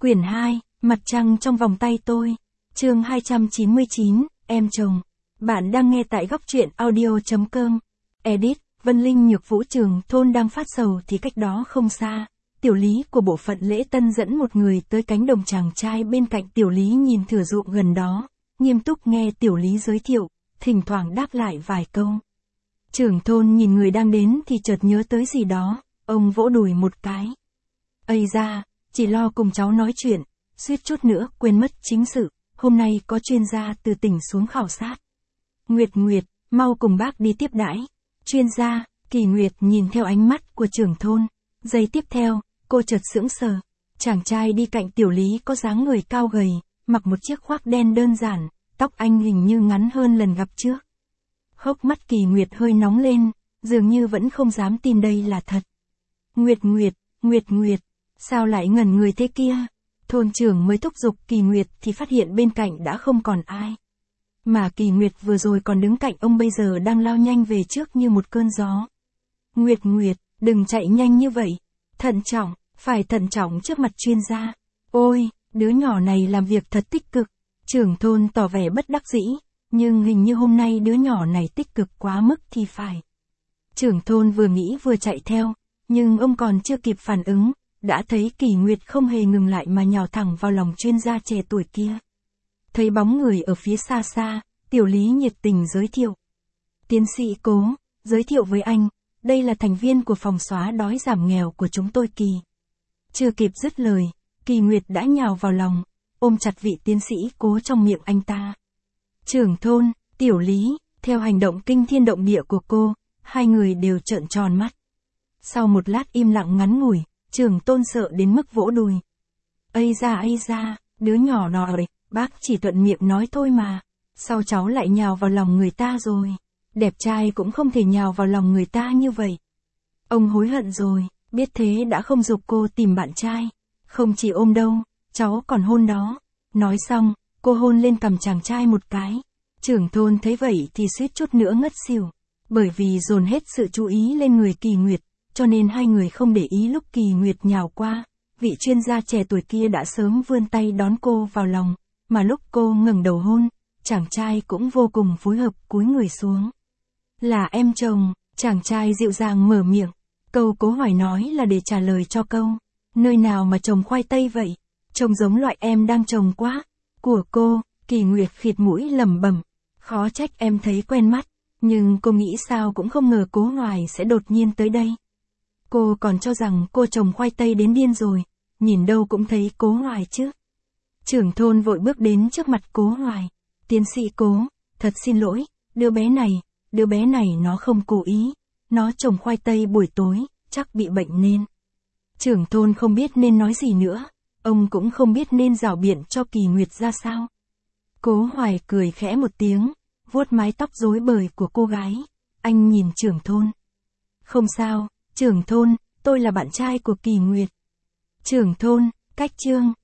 Quyển 2, Mặt trăng trong vòng tay tôi. Chương 299, em chồng. Bạn đang nghe tại góc truyện audio.com. Edit, Vân Linh Nhược Vũ Trường Thôn đang phát sầu thì cách đó không xa. Tiểu Lý của bộ phận lễ tân dẫn một người tới cánh đồng chàng trai bên cạnh. Tiểu Lý nhìn thửa ruộng gần đó, nghiêm túc nghe Tiểu Lý giới thiệu, thỉnh thoảng đáp lại vài câu. Trưởng thôn nhìn người đang đến thì chợt nhớ tới gì đó, ông vỗ đùi một cái. Ây da, chỉ lo cùng cháu nói chuyện, suýt chút nữa quên mất chính sự, hôm nay có chuyên gia từ tỉnh xuống khảo sát. Nguyệt, mau cùng bác đi tiếp đãi. Chuyên gia, Kỳ Nguyệt nhìn theo ánh mắt của trưởng thôn. Giây tiếp theo, cô chợt sững sờ. Chàng trai đi cạnh Tiểu Lý có dáng người cao gầy, mặc một chiếc khoác đen đơn giản, tóc anh hình như ngắn hơn lần gặp trước. Hốc mắt Kỳ Nguyệt hơi nóng lên, dường như vẫn không dám tin đây là thật. Nguyệt, sao lại ngẩn người thế kia? Thôn trưởng mới thúc giục Kỳ Nguyệt thì phát hiện bên cạnh đã không còn ai. Mà Kỳ Nguyệt vừa rồi còn đứng cạnh ông bây giờ đang lao nhanh về trước như một cơn gió. Nguyệt, đừng chạy nhanh như vậy. Thận trọng, phải thận trọng trước mặt chuyên gia. Ôi, đứa nhỏ này làm việc thật tích cực. Trưởng thôn tỏ vẻ bất đắc dĩ, nhưng hình như hôm nay đứa nhỏ này tích cực quá mức thì phải. Trưởng thôn vừa nghĩ vừa chạy theo, nhưng ông còn chưa kịp phản ứng, đã thấy Kỳ Nguyệt không hề ngừng lại mà nhào thẳng vào lòng chuyên gia trẻ tuổi kia. Thấy bóng người ở phía xa xa, Tiểu Lý nhiệt tình giới thiệu. Tiến sĩ Cố, giới thiệu với anh, đây là thành viên của phòng xóa đói giảm nghèo của chúng tôi Kỳ. Chưa kịp dứt lời, Kỳ Nguyệt đã nhào vào lòng, ôm chặt vị tiến sĩ Cố trong miệng anh ta. Trưởng thôn, Tiểu Lý, theo hành động kinh thiên động địa của cô, hai người đều trợn tròn mắt. Sau một lát im lặng ngắn ngủi, trưởng tôn sợ đến mức vỗ đùi. Ây da, đứa nhỏ nọ, bác chỉ thuận miệng nói thôi mà. Sao cháu lại nhào vào lòng người ta rồi? Đẹp trai cũng không thể nhào vào lòng người ta như vậy. Ông hối hận rồi, biết thế đã không giục cô tìm bạn trai. Không chỉ ôm đâu, cháu còn hôn đó. Nói xong, cô hôn lên cằm chàng trai một cái. Trưởng thôn thấy vậy thì suýt chút nữa ngất xỉu. Bởi vì dồn hết sự chú ý lên người Kỳ Nguyệt, cho nên hai người không để ý lúc Kỳ Nguyệt nhào qua. Vị chuyên gia trẻ tuổi kia đã sớm vươn tay đón cô vào lòng, mà lúc cô ngẩng đầu hôn, chàng trai cũng vô cùng phối hợp cúi người xuống. Là em chồng, chàng trai dịu dàng mở miệng. Câu Cố hỏi nói là để trả lời cho câu, nơi nào mà trồng khoai tây vậy? Trông giống loại em đang trồng quá. Của cô, Kỳ Nguyệt khịt mũi lẩm bẩm. Khó trách em thấy quen mắt, nhưng cô nghĩ sao cũng không ngờ Cố Hoài sẽ đột nhiên tới đây. Cô còn cho rằng cô trồng khoai tây đến điên rồi, nhìn đâu cũng thấy Cố Hoài chứ. Trưởng thôn vội bước đến trước mặt Cố Hoài. Tiến sĩ Cố, thật xin lỗi, đứa bé này nó không cố ý, nó trồng khoai tây buổi tối, chắc bị bệnh nên. Trưởng thôn không biết nên nói gì nữa, ông cũng không biết nên rảo biện cho Kỳ Nguyệt ra sao. Cố Hoài cười khẽ một tiếng, vuốt mái tóc rối bời của cô gái. Anh nhìn trưởng thôn. Không sao, trưởng thôn, tôi là bạn trai của Kỳ Nguyệt. Trưởng thôn, cách chương.